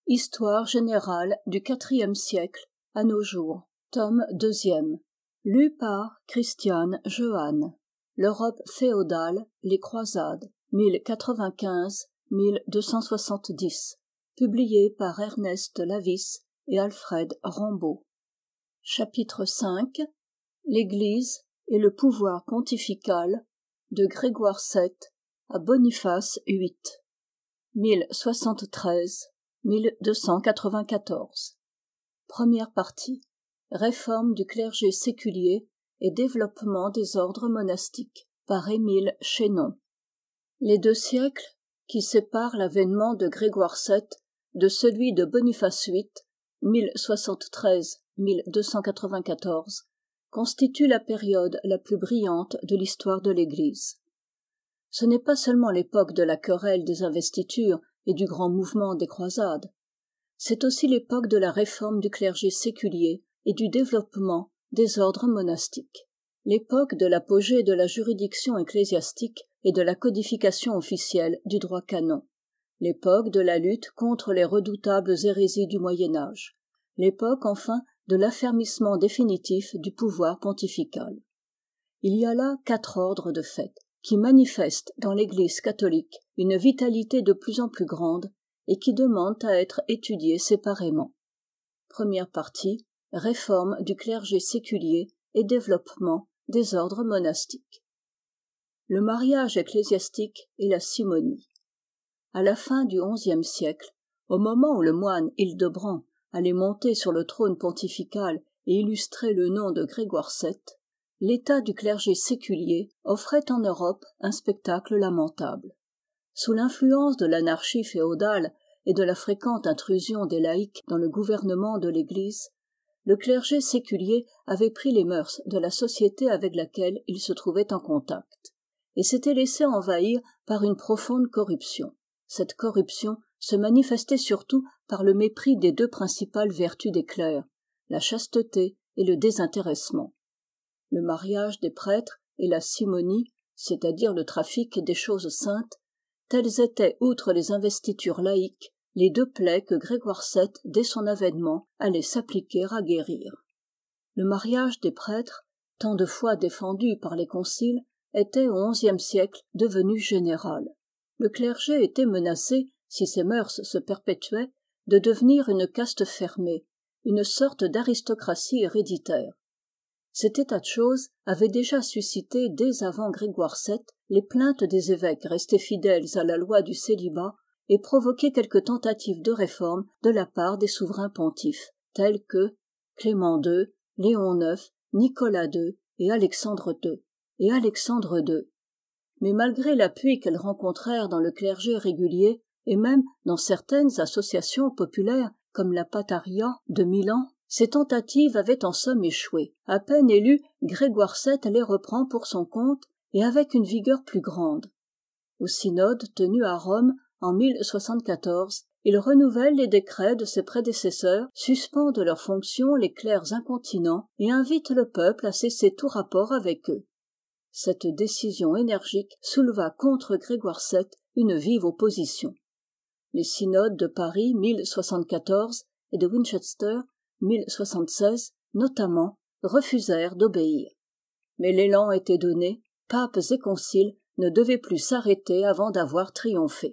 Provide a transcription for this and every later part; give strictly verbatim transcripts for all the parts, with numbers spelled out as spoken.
Histoire générale du quatrième siècle à nos jours, tome deuxième, lu par Christiane Jehanne. L'Europe féodale, les croisades, mille quatre-vingt-quinze à mille deux cent soixante-dix, publié par Ernest Lavis et Alfred Rambaud. Chapitre cinq. L'Église et le pouvoir pontifical de Grégoire sept à Boniface huit, mille soixante-treize à mille deux cent quatre-vingt-quatorze. Première partie. Réforme du clergé séculier et développement des ordres monastiques, par Émile Chénon. Les deux siècles qui séparent l'avènement de Grégoire sept de celui de Boniface huit, mille soixante-treize à mille deux cent quatre-vingt-quatorze, constituent la période la plus brillante de l'histoire de l'Église. Ce n'est pas seulement l'époque de la querelle des investitures et du grand mouvement des croisades, c'est aussi l'époque de la réforme du clergé séculier et du développement des ordres monastiques. L'époque de l'apogée de la juridiction ecclésiastique et de la codification officielle du droit canon. L'époque de la lutte contre les redoutables hérésies du Moyen-Âge. L'époque, enfin, de l'affermissement définitif du pouvoir pontifical. Il y a là quatre ordres de fait, qui manifestent dans l'Église catholique une vitalité de plus en plus grande et qui demandent à être étudiés séparément. Première partie, réforme du clergé séculier et développement des ordres monastiques. Le mariage ecclésiastique et la simonie. À la fin du onzième siècle, au moment où le moine Hildebrand allait monter sur le trône pontifical et illustrer le nom de Grégoire sept, l'état du clergé séculier offrait en Europe un spectacle lamentable. Sous l'influence de l'anarchie féodale et de la fréquente intrusion des laïcs dans le gouvernement de l'Église, le clergé séculier avait pris les mœurs de la société avec laquelle il se trouvait en contact, et s'était laissé envahir par une profonde corruption. Cette corruption se manifestait surtout par le mépris des deux principales vertus des clercs, la chasteté et le désintéressement. Le mariage des prêtres et la simonie, c'est-à-dire le trafic des choses saintes, telles étaient, outre les investitures laïques, les deux plaies que Grégoire sept, dès son avènement, allait s'appliquer à guérir. Le mariage des prêtres, tant de fois défendu par les conciles, était au onzième siècle devenu général. Le clergé était menacé, si ces mœurs se perpétuaient, de devenir une caste fermée, une sorte d'aristocratie héréditaire. Cet état de choses avait déjà suscité dès avant Grégoire sept les plaintes des évêques restés fidèles à la loi du célibat et provoqué quelques tentatives de réforme de la part des souverains pontifes, tels que Clément deux, Léon neuf, Nicolas deux et Alexandre deux, et Alexandre deux. Mais malgré l'appui qu'elles rencontrèrent dans le clergé régulier et même dans certaines associations populaires comme la Pataria de Milan, ces tentatives avaient en somme échoué. À peine élu, Grégoire sept les reprend pour son compte et avec une vigueur plus grande. Au synode tenu à Rome en mille soixante-quatorze, il renouvelle les décrets de ses prédécesseurs, suspend de leurs fonctions les clercs incontinents et invite le peuple à cesser tout rapport avec eux. Cette décision énergique souleva contre Grégoire sept une vive opposition. Les synodes de Paris mille soixante-quatorze et de Winchester mille soixante-seize, notamment, refusèrent d'obéir. Mais l'élan était donné, papes et conciles ne devaient plus s'arrêter avant d'avoir triomphé.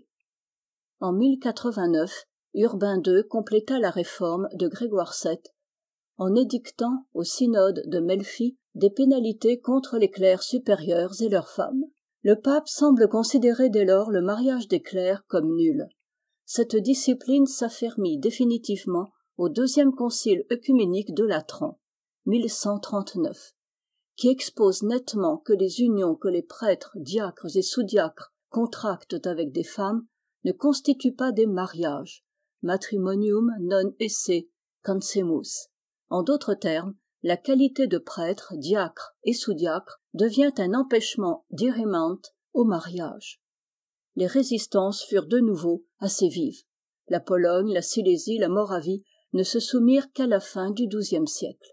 En mille quatre-vingt-neuf, Urbain deux compléta la réforme de Grégoire sept en édictant au synode de Melfi des pénalités contre les clercs supérieurs et leurs femmes. Le pape semble considérer dès lors le mariage des clercs comme nul. Cette discipline s'affermit définitivement au deuxième concile œcuménique de Latran, mille cent trente-neuf, qui expose nettement que les unions que les prêtres, diacres et sous-diacres contractent avec des femmes ne constituent pas des mariages, matrimonium non esse cansemus. En d'autres termes, la qualité de prêtre, diacre et sous-diacre devient un empêchement diriment au mariage. Les résistances furent de nouveau assez vives. La Pologne, la Silésie, la Moravie ne se soumirent qu'à la fin du douzième siècle.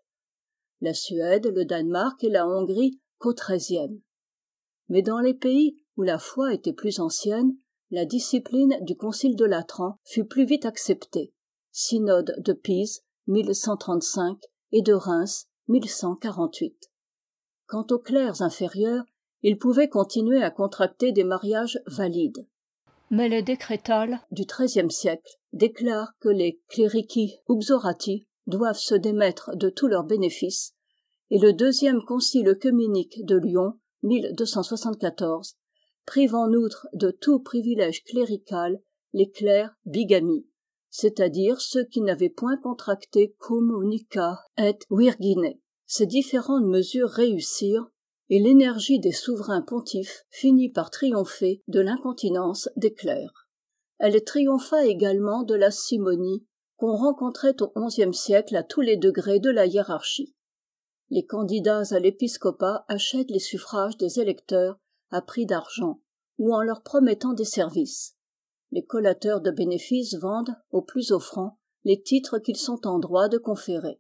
La Suède, le Danemark et la Hongrie qu'au treizième. Mais dans les pays où la foi était plus ancienne, la discipline du concile de Latran fut plus vite acceptée. synode de Pise, mille cent trente-cinq, et de Reims, mille cent quarante-huit. Quant aux clercs inférieurs, ils pouvaient continuer à contracter des mariages valides. Mais les décrétales du treizième siècle déclarent que les clerici uxorati doivent se démettre de tous leurs bénéfices, et le deuxième concile œcuménique de Lyon, mille deux cent soixante-quatorze, prive en outre de tout privilège clérical les clercs bigami, c'est-à-dire ceux qui n'avaient point contracté cum unica et virgine. Ces différentes mesures réussirent, et l'énergie des souverains pontifes finit par triompher de l'incontinence des clercs. Elle triompha également de la simonie qu'on rencontrait au onzième siècle à tous les degrés de la hiérarchie. Les candidats à l'épiscopat achètent les suffrages des électeurs à prix d'argent ou en leur promettant des services. Les collateurs de bénéfices vendent, au plus offrant, les titres qu'ils sont en droit de conférer.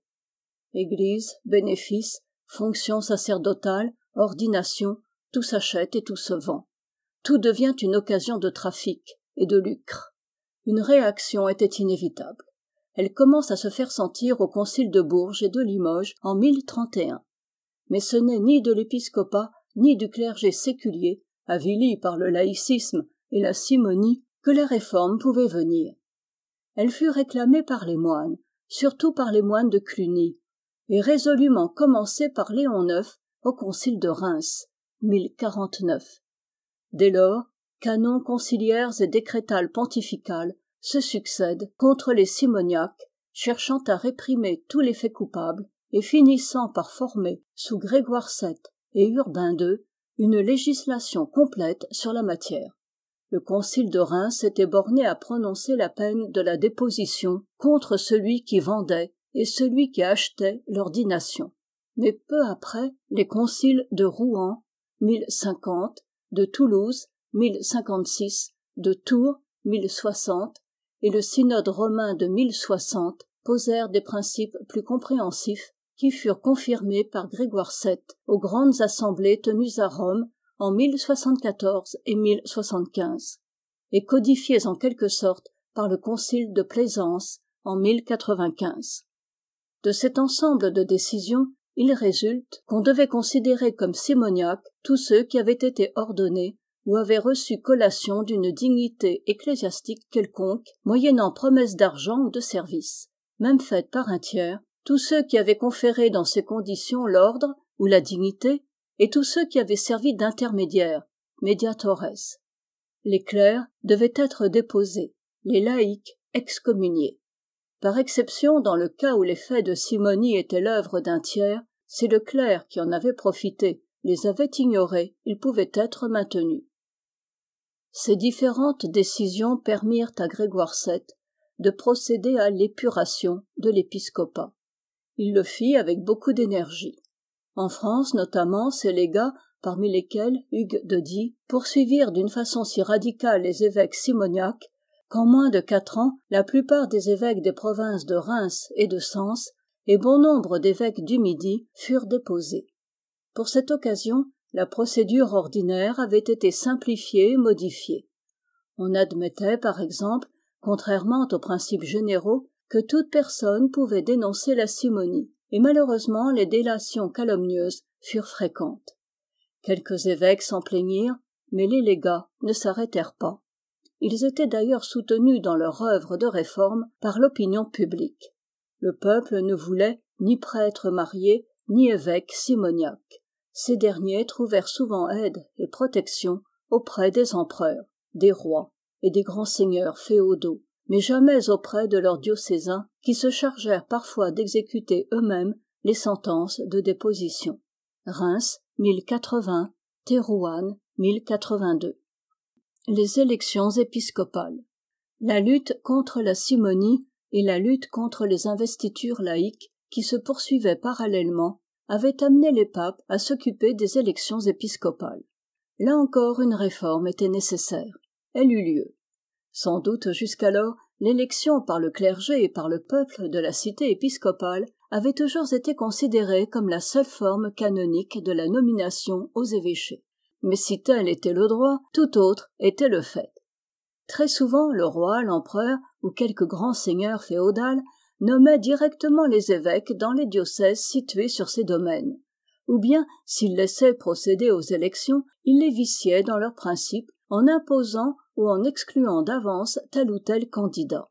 Église, bénéfices, fonctions sacerdotales, ordination, tout s'achète et tout se vend. Tout devient une occasion de trafic et de lucre. Une réaction était inévitable. Elle commence à se faire sentir au concile de Bourges et de Limoges en mille trente et un. Mais ce n'est ni de l'épiscopat, ni du clergé séculier, avili par le laïcisme et la simonie, que la réforme pouvait venir. Elle fut réclamée par les moines, surtout par les moines de Cluny, et résolument commencée par Léon neuf au concile de Reims, mille quarante-neuf. Dès lors, canons conciliaires et décrétales pontificales se succèdent contre les simoniaques, cherchant à réprimer tous les faits coupables et finissant par former, sous Grégoire sept et Urbain deux, une législation complète sur la matière. Le concile de Reims s'était borné à prononcer la peine de la déposition contre celui qui vendait et celui qui achetait l'ordination. Mais peu après, les conciles de Rouen, mille cinquante, de Toulouse, mille cinquante-six, de Tours, mille soixante, et le synode romain de mille soixante posèrent des principes plus compréhensifs qui furent confirmés par Grégoire sept aux grandes assemblées tenues à Rome en mille soixante-quatorze et mille soixante-quinze, et codifiés en quelque sorte par le concile de Plaisance en mille quatre-vingt-quinze. De cet ensemble de décisions, il résulte qu'on devait considérer comme simoniaques tous ceux qui avaient été ordonnés ou avaient reçu collation d'une dignité ecclésiastique quelconque, moyennant promesse d'argent ou de service, même faite par un tiers, tous ceux qui avaient conféré dans ces conditions l'ordre ou la dignité, et tous ceux qui avaient servi d'intermédiaires, mediatores. Les clercs devaient être déposés, les laïcs excommuniés. Par exception, dans le cas où les faits de simonie étaient l'œuvre d'un tiers, si le clerc qui en avait profité les avait ignorés, ils pouvaient être maintenus. Ces différentes décisions permirent à Grégoire sept de procéder à l'épuration de l'épiscopat. Il le fit avec beaucoup d'énergie. En France, notamment, ses légats, parmi lesquels Hugues de Die, poursuivirent d'une façon si radicale les évêques simoniaques qu'en moins de quatre ans, la plupart des évêques des provinces de Reims et de Sens et bon nombre d'évêques du Midi furent déposés. Pour cette occasion, la procédure ordinaire avait été simplifiée et modifiée. On admettait, par exemple, contrairement aux principes généraux, que toute personne pouvait dénoncer la simonie, et malheureusement les délations calomnieuses furent fréquentes. Quelques évêques s'en plaignirent, mais les légats ne s'arrêtèrent pas. Ils étaient d'ailleurs soutenus dans leur œuvre de réforme par l'opinion publique. Le peuple ne voulait ni prêtre marié, ni évêque simoniaque. Ces derniers trouvèrent souvent aide et protection auprès des empereurs, des rois et des grands seigneurs féodaux, mais jamais auprès de leurs diocésains qui se chargèrent parfois d'exécuter eux-mêmes les sentences de déposition. Reims, mille quatre-vingts, Thérouanne, mille quatre-vingt-deux. Les élections épiscopales. La lutte contre la simonie et la lutte contre les investitures laïques qui se poursuivaient parallèlement avaient amené les papes à s'occuper des élections épiscopales. Là encore une réforme était nécessaire. Elle eut lieu. Sans doute jusqu'alors, l'élection par le clergé et par le peuple de la cité épiscopale avait toujours été considérée comme la seule forme canonique de la nomination aux évêchés. Mais si tel était le droit, tout autre était le fait. Très souvent, le roi, l'empereur ou quelque grand seigneur féodal nommait directement les évêques dans les diocèses situés sur ces domaines. Ou bien, s'il laissait procéder aux élections, il les viciait dans leurs principes en imposant ou en excluant d'avance tel ou tel candidat.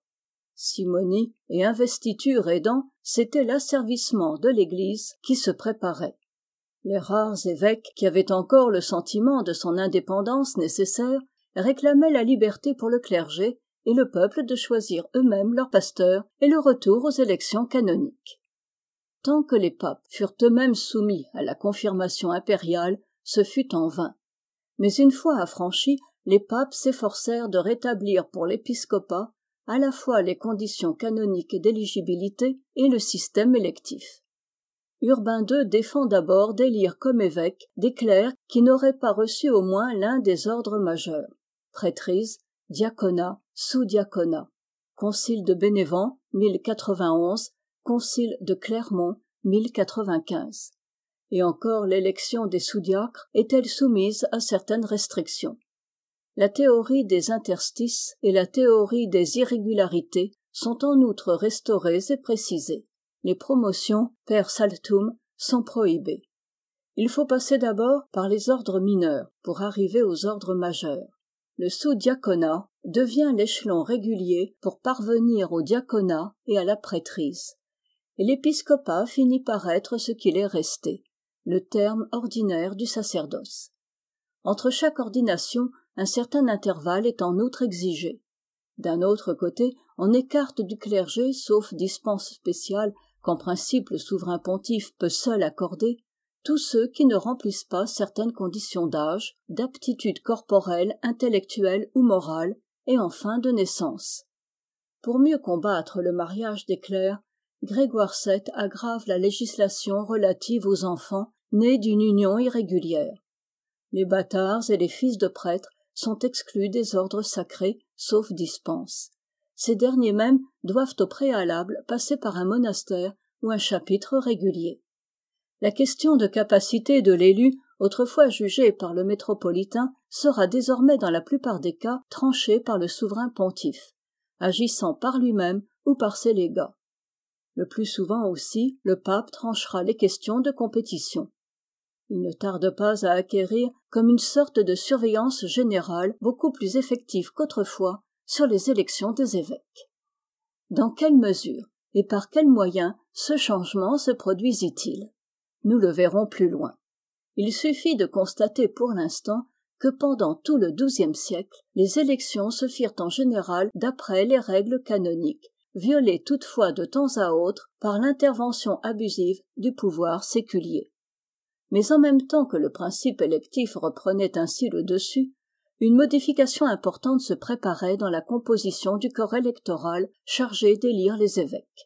Simonie et investiture aidant, c'était l'asservissement de l'Église qui se préparait. Les rares évêques qui avaient encore le sentiment de son indépendance nécessaire réclamaient la liberté pour le clergé et le peuple de choisir eux-mêmes leurs pasteurs et le retour aux élections canoniques. Tant que les papes furent eux-mêmes soumis à la confirmation impériale, ce fut en vain. Mais une fois affranchis, les papes s'efforcèrent de rétablir pour l'épiscopat à la fois les conditions canoniques d'éligibilité et le système électif. Urbain deux défend d'abord d'élire comme évêques des clercs qui n'auraient pas reçu au moins l'un des ordres majeurs, prêtrise, diaconat, sous-diaconat. Concile de Bénévent, mille quatre-vingt-onze, concile de Clermont, mille quatre-vingt-quinze. Et encore l'élection des sous-diacres est-elle soumise à certaines restrictions. La théorie des interstices et la théorie des irrégularités sont en outre restaurées et précisées. Les promotions per saltum sont prohibées. Il faut passer d'abord par les ordres mineurs pour arriver aux ordres majeurs. Le sous-diaconat devient l'échelon régulier pour parvenir au diaconat et à la prêtrise. Et l'épiscopat finit par être ce qu'il est resté, le terme ordinaire du sacerdoce. Entre chaque ordination, un certain intervalle est en outre exigé. D'un autre côté, on écarte du clergé, sauf dispense spéciale qu'en principe le souverain pontife peut seul accorder, tous ceux qui ne remplissent pas certaines conditions d'âge, d'aptitude corporelle, intellectuelle ou morale, et enfin de naissance. Pour mieux combattre le mariage des clercs, Grégoire sept aggrave la législation relative aux enfants nés d'une union irrégulière. Les bâtards et les fils de prêtres sont exclus des ordres sacrés, sauf dispense. Ces derniers mêmes doivent au préalable passer par un monastère ou un chapitre régulier. La question de capacité de l'élu, autrefois jugée par le métropolitain, sera désormais dans la plupart des cas tranchée par le souverain pontife, agissant par lui-même ou par ses légats. Le plus souvent aussi, le pape tranchera les questions de compétition. Il ne tarde pas à acquérir comme une sorte de surveillance générale beaucoup plus effective qu'autrefois sur les élections des évêques. Dans quelle mesure et par quels moyens ce changement se produisit-il ? Nous le verrons plus loin. Il suffit de constater pour l'instant que pendant tout le douzième siècle, les élections se firent en général d'après les règles canoniques, violées toutefois de temps à autre par l'intervention abusive du pouvoir séculier. Mais en même temps que le principe électif reprenait ainsi le dessus, une modification importante se préparait dans la composition du corps électoral chargé d'élire les évêques.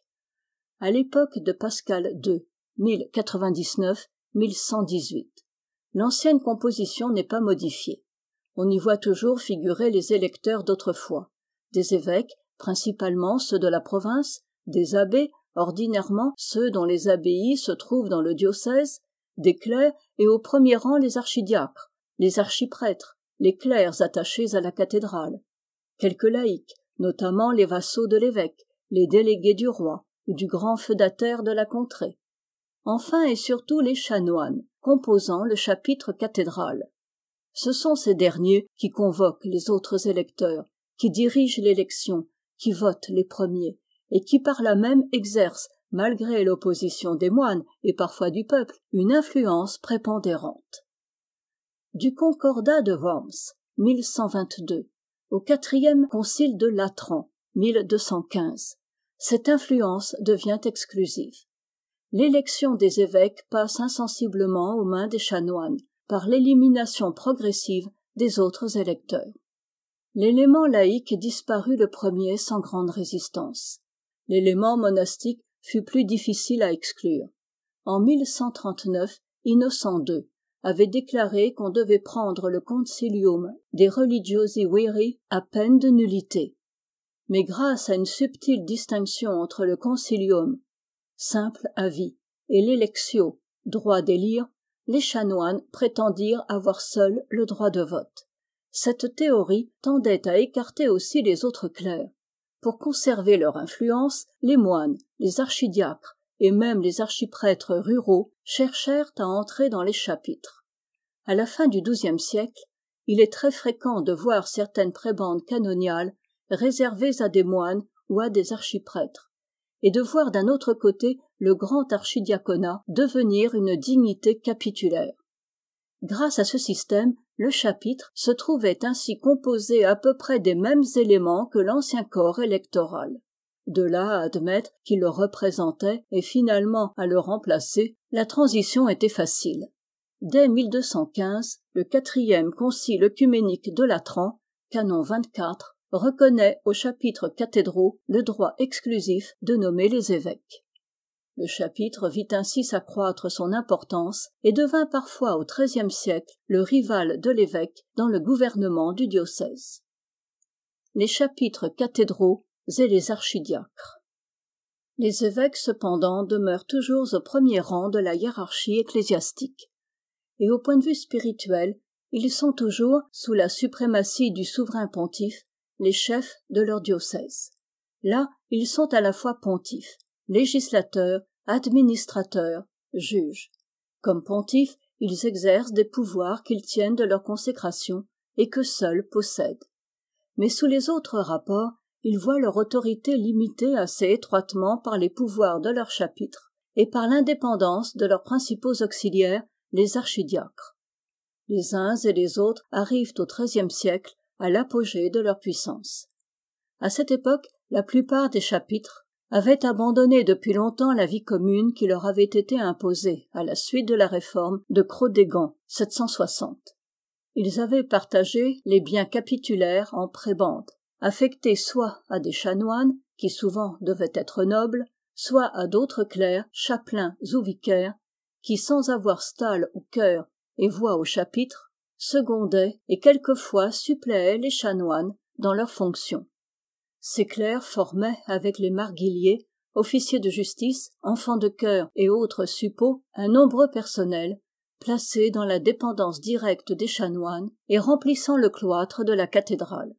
À l'époque de Pascal deux, mille quatre-vingt-dix-neuf à mille cent dix-huit, l'ancienne composition n'est pas modifiée. On y voit toujours figurer les électeurs d'autrefois, des évêques, principalement ceux de la province, des abbés, ordinairement ceux dont les abbayes se trouvent dans le diocèse, des clercs et au premier rang les archidiacres, les archiprêtres, les clercs attachés à la cathédrale, quelques laïcs, notamment les vassaux de l'évêque, les délégués du roi ou du grand feudataire de la contrée. Enfin et surtout les chanoines, composant le chapitre cathédral. Ce sont ces derniers qui convoquent les autres électeurs, qui dirigent l'élection, qui votent les premiers, et qui par là même exercent, malgré l'opposition des moines et parfois du peuple, une influence prépondérante. Du concordat de Worms, mille cent vingt-deux, au quatrième concile de Latran, mille deux cent quinze, cette influence devient exclusive. L'élection des évêques passe insensiblement aux mains des chanoines, par l'élimination progressive des autres électeurs. L'élément laïque disparut le premier sans grande résistance. L'élément monastique fut plus difficile à exclure. En mille cent trente-neuf, Innocent deux avait déclaré qu'on devait prendre le concilium des religiosi viri à peine de nullité. Mais grâce à une subtile distinction entre le concilium, simple avis, et l'électio, droit d'élire, les chanoines prétendirent avoir seuls le droit de vote. Cette théorie tendait à écarter aussi les autres clercs. Pour conserver leur influence, les moines, les archidiacres et même les archiprêtres ruraux cherchèrent à entrer dans les chapitres. À la fin du douzième siècle, il est très fréquent de voir certaines prébendes canoniales réservées à des moines ou à des archiprêtres, et de voir d'un autre côté le grand archidiaconat devenir une dignité capitulaire. Grâce à ce système, le chapitre se trouvait ainsi composé à peu près des mêmes éléments que l'ancien corps électoral. De là à admettre qu'il le représentait et finalement à le remplacer, la transition était facile. Dès mille deux cent quinze, le quatrième concile œcuménique de Latran, canon vingt-quatre, reconnaît aux chapitres cathédraux le droit exclusif de nommer les évêques. Le chapitre vit ainsi s'accroître son importance et devint parfois au treizième siècle le rival de l'évêque dans le gouvernement du diocèse. Les chapitres cathédraux et les archidiacres. Les évêques cependant demeurent toujours au premier rang de la hiérarchie ecclésiastique, et au point de vue spirituel, ils sont toujours, sous la suprématie du souverain pontife, les chefs de leur diocèse. Là, ils sont à la fois pontifes, législateurs, administrateurs, juges. Comme pontifes, ils exercent des pouvoirs qu'ils tiennent de leur consécration et que seuls possèdent. Mais sous les autres rapports, ils voient leur autorité limitée assez étroitement par les pouvoirs de leur chapitre et par l'indépendance de leurs principaux auxiliaires, les archidiacres. Les uns et les autres arrivent au treizième siècle à l'apogée de leur puissance. À cette époque, la plupart des chapitres avaient abandonné depuis longtemps la vie commune qui leur avait été imposée à la suite de la réforme de Cros-Dégand, sept cent soixante. Ils avaient partagé les biens capitulaires en prébendes, affectés soit à des chanoines, qui souvent devaient être nobles, soit à d'autres clercs, chapelains ou vicaires, qui sans avoir stalle au chœur et voix au chapitre, secondaient et quelquefois suppléaient les chanoines dans leurs fonctions. Ces clercs formaient avec les marguilliers, officiers de justice, enfants de chœur et autres suppôts, un nombreux personnel, placé dans la dépendance directe des chanoines et remplissant le cloître de la cathédrale.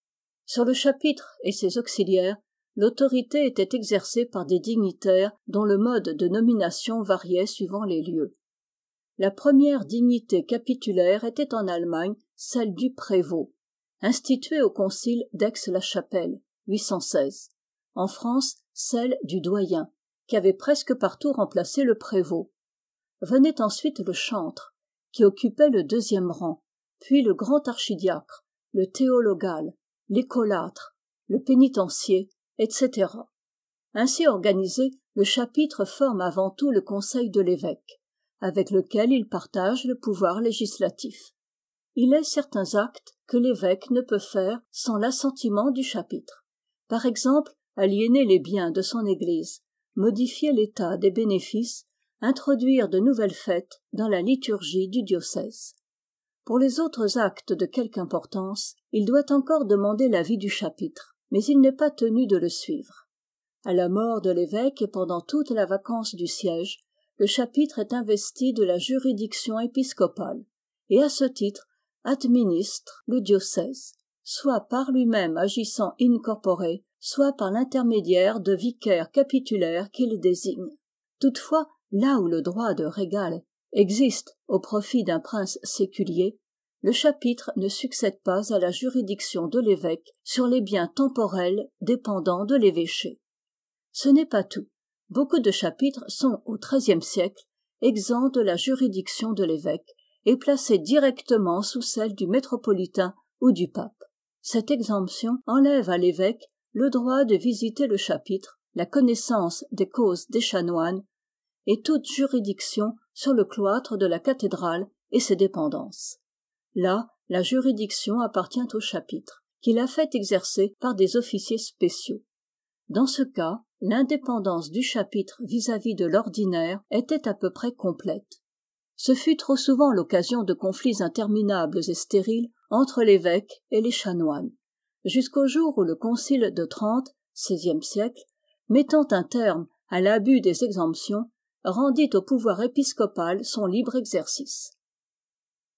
Sur le chapitre et ses auxiliaires, l'autorité était exercée par des dignitaires dont le mode de nomination variait suivant les lieux. La première dignité capitulaire était en Allemagne celle du prévôt, instituée au concile d'Aix-la-Chapelle, huit cent seize. En France, celle du doyen, qui avait presque partout remplacé le prévôt. Venait ensuite le chantre, qui occupait le deuxième rang, puis le grand archidiacre, le théologal, l'écolâtre, le pénitencier, et cetera. Ainsi organisé, le chapitre forme avant tout le conseil de l'évêque, avec lequel il partage le pouvoir législatif. Il est certains actes que l'évêque ne peut faire sans l'assentiment du chapitre. Par exemple, aliéner les biens de son église, modifier l'état des bénéfices, introduire de nouvelles fêtes dans la liturgie du diocèse. Pour les autres actes de quelque importance, il doit encore demander l'avis du chapitre, mais il n'est pas tenu de le suivre. À la mort de l'évêque et pendant toute la vacance du siège, le chapitre est investi de la juridiction épiscopale, et à ce titre administre le diocèse, soit par lui-même agissant in corpore, soit par l'intermédiaire de vicaires capitulaires qu'il désigne. Toutefois, là où le droit de régal existe au profit d'un prince séculier, le chapitre ne succède pas à la juridiction de l'évêque sur les biens temporels dépendant de l'évêché. Ce n'est pas tout. Beaucoup de chapitres sont, au treizième siècle, exempts de la juridiction de l'évêque et placés directement sous celle du métropolitain ou du pape. Cette exemption enlève à l'évêque le droit de visiter le chapitre, la connaissance des causes des chanoines et toute juridiction sur le cloître de la cathédrale et ses dépendances. Là, la juridiction appartient au chapitre, qui l'a fait exercer par des officiers spéciaux. Dans ce cas, l'indépendance du chapitre vis-à-vis de l'ordinaire était à peu près complète. Ce fut trop souvent l'occasion de conflits interminables et stériles entre l'évêque et les chanoines, jusqu'au jour où le concile de Trente, seizième siècle, mettant un terme à l'abus des exemptions, rendit au pouvoir épiscopal son libre exercice.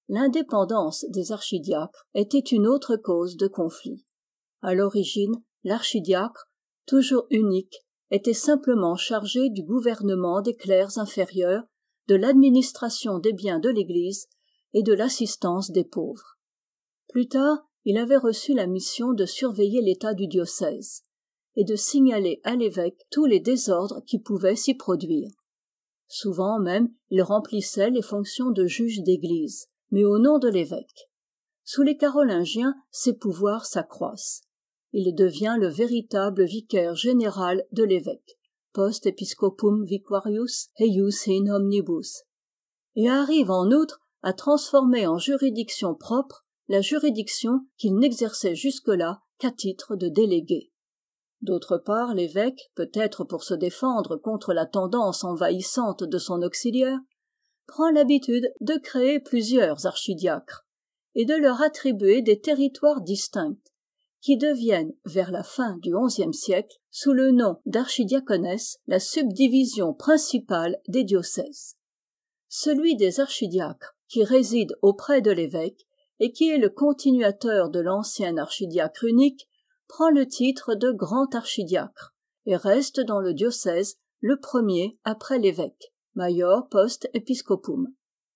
l'indépendance des archidiacres était une autre cause de conflit. À l'origine, l'archidiacre, toujours unique, était simplement chargé du gouvernement des clercs inférieurs, de l'administration des biens de l'Église et de l'assistance des pauvres. Plus tard, il avait reçu la mission de surveiller l'état du diocèse et de signaler à l'évêque tous les désordres qui pouvaient s'y produire. Souvent même, il remplissait les fonctions de juge d'église, mais au nom de l'évêque. Sous les Carolingiens, ses pouvoirs s'accroissent. Il devient le véritable vicaire général de l'évêque, post episcopum viquarius eius in omnibus, et arrive en outre à transformer en juridiction propre la juridiction qu'il n'exerçait jusque-là qu'à titre de délégué. D'autre part, l'évêque, peut-être pour se défendre contre la tendance envahissante de son auxiliaire, prend l'habitude de créer plusieurs archidiacres et de leur attribuer des territoires distincts qui deviennent, vers la fin du onzième siècle, sous le nom d'archidiaconesse, la subdivision principale des diocèses. Celui des archidiacres, qui réside auprès de l'évêque et qui est le continuateur de l'ancien archidiacre unique, prend le titre de grand archidiacre et reste dans le diocèse le premier après l'évêque, maior post episcopum.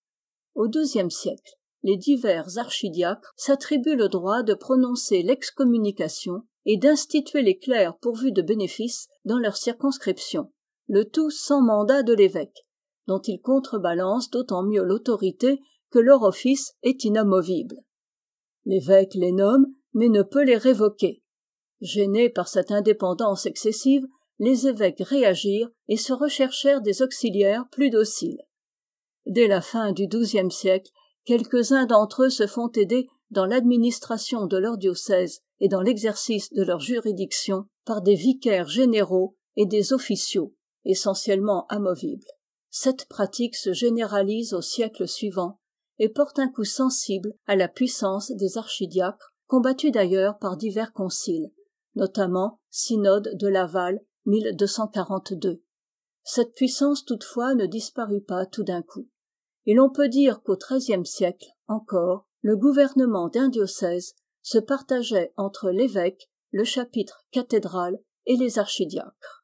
Au douzième siècle, les divers archidiacres s'attribuent le droit de prononcer l'excommunication et d'instituer les clercs pourvus de bénéfices dans leur circonscription, le tout sans mandat de l'évêque, dont ils contrebalancent d'autant mieux l'autorité que leur office est inamovible. L'évêque les nomme, mais ne peut les révoquer. Gênés par cette indépendance excessive, les évêques réagirent et se recherchèrent des auxiliaires plus dociles. Dès la fin du douzième siècle, quelques-uns d'entre eux se font aider dans l'administration de leur diocèse et dans l'exercice de leur juridiction par des vicaires généraux et des officiaux, essentiellement amovibles. Cette pratique se généralise au siècle suivant et porte un coup sensible à la puissance des archidiacres, combattue d'ailleurs par divers conciles, notamment synode de Laval mille deux cent quarante-deux. Cette puissance toutefois ne disparut pas tout d'un coup. Et l'on peut dire qu'au treizième siècle encore, le gouvernement d'un diocèse se partageait entre l'évêque, le chapitre cathédral et les archidiacres.